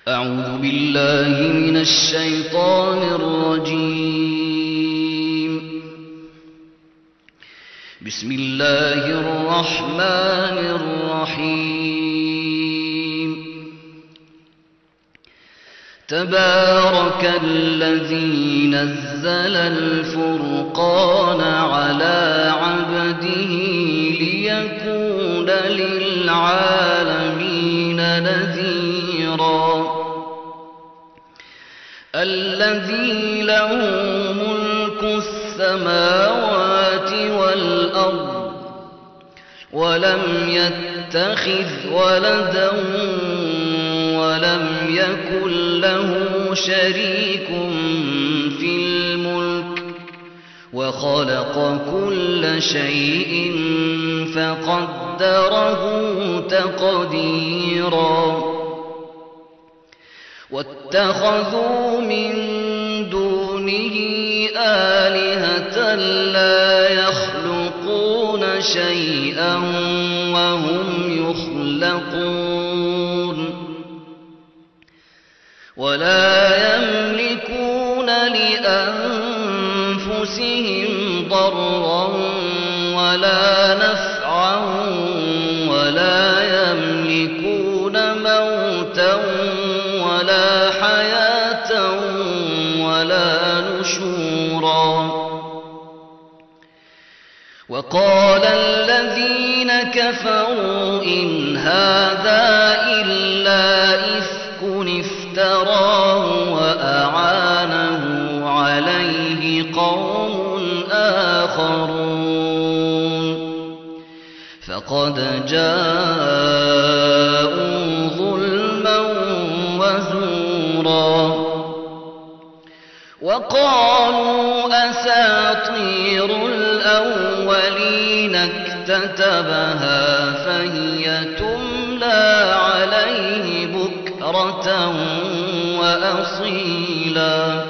أعوذ بالله من الشيطان الرجيم. بسم الله الرحمن الرحيم. تبارك الذي نزل الفرقان على عبده ليكون للعالمين نذيرا. الذي له ملك السماوات والأرض ولم يتخذ ولدا ولم يكن له شريك في الملك وخلق كل شيء فقدره تقديرا. واتخذوا من دونه آلهة لا يخلقون شيئا وهم يخلقون ولا يملكون لأنفسهم ضرا ولا نفعا ولا يملكون موتا ولا حياة ولا نشورا. وقال الذين كفروا إن هذا إلا إفك افتراه وأعانه عليه قوم آخرون فقد جاءوا ظلما وزورا. وقالوا أساطير الأولين اكتتبها فهي تملى عليه بكرة وأصيلا.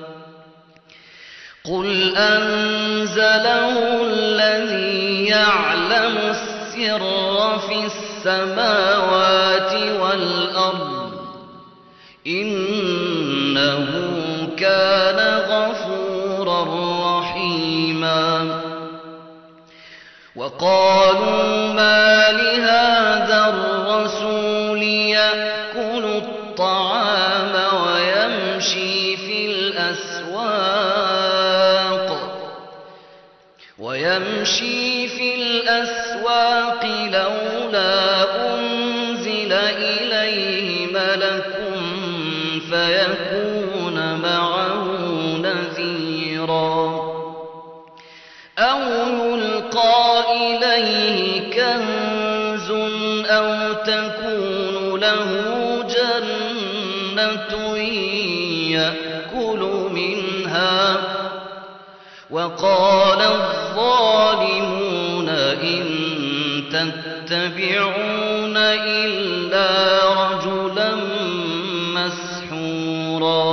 قل أنزله الذي يعلم السر في السماوات والأرض إنه كان غفورا رحيما. وقالوا ما لهذا الرسول يأكل الطعام ويمشي في الأسواق لولا أنزل إليه ملك فيكون معه نذيرا. أو يلقى إليه كنز أو تكون له جنة يأكل منها. وقال الظالمون إن تتبعون إلا رجلا مسحورا.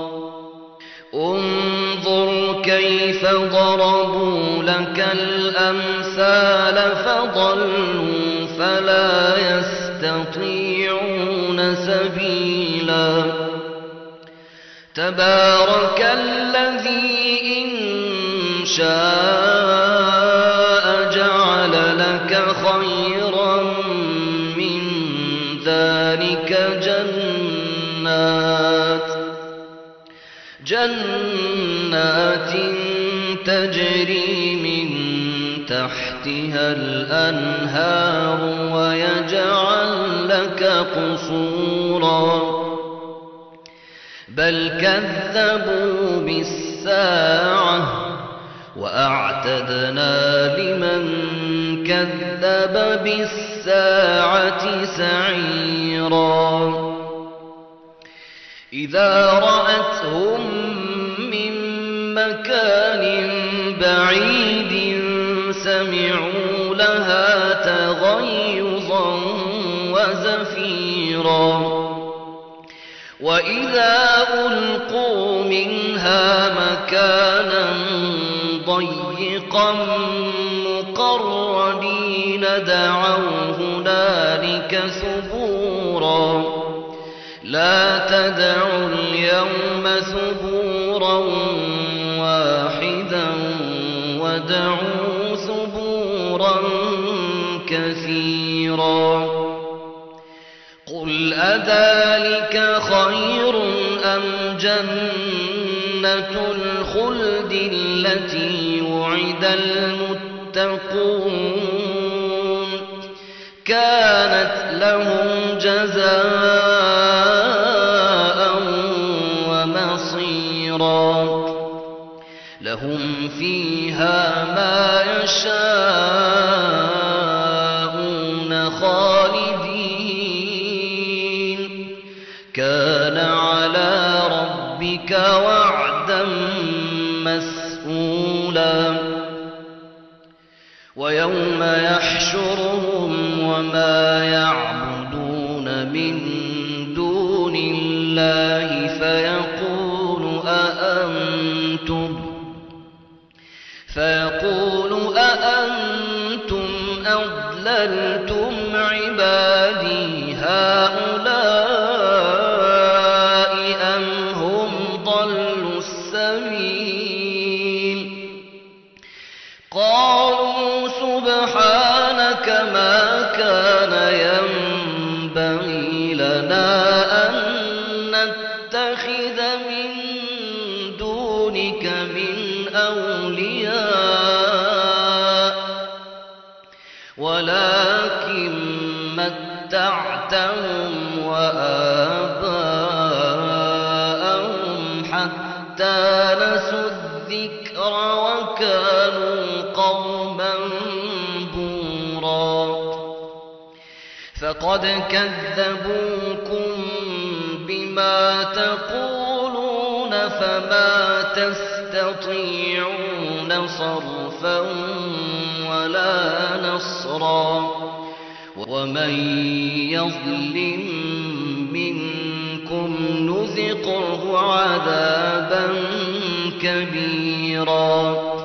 انظر كيف ضربوا لك الأمثال فضلوا فلا يستطيعون سبيلا. تبارك الذي إن شاء جعل لك خيرا من ذلك جنات تجري من تحتها الأنهار ويجعل لك قصورا. بل كذبوا بالساعة وأعتدنا لمن كذب بالساعة سعيرا. إذا رأتهم من مكان بعيد سمعوا لها تغيظا وزفيرا. وإذا ألقوا منها مكانا ضيقا مقرنين دعوا هنالك ثبورا لا تدعوا اليوم ثبورا واحدا وادعوا ثبورا كثيرا قل أذلك خير أم جنة الخلد التي وعد المتقون كانت لهم جزاء ومصيرا لهم فيها ما يشاءون خالدين كان على ربك وعدا مسئولا ويوم يحشرهم وما يعبدون من دون الله فيقول أأنتم أضللتم عبادي هؤلاء أم هم ضلوا السبيل قالوا سبحانك ما كان ينبغي لنا أن نتخذ من دونك من أولياء ولكن متعتهم وآباءهم حتى نسوا الذكر وكانوا قوما بورا فقد كذبوكم بما تقولون فما تستطيعون صرفا ولا نصرا ومن يظلم منكم نذقه عذابا كبيرا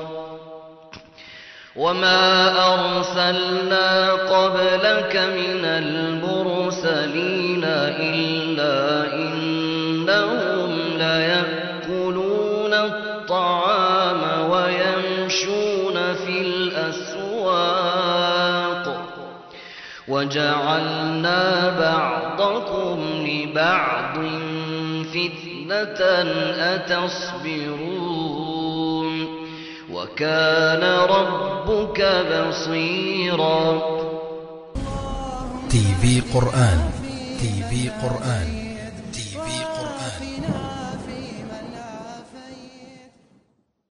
وما أرسلنا قبلك من المرسلين إلا إنهم ليأكلون الطعام ويمشون في الأسواق وجعلنا بعضكم لبعض فتنة أتصبرون وكان ربك بصيرا. TV قرآن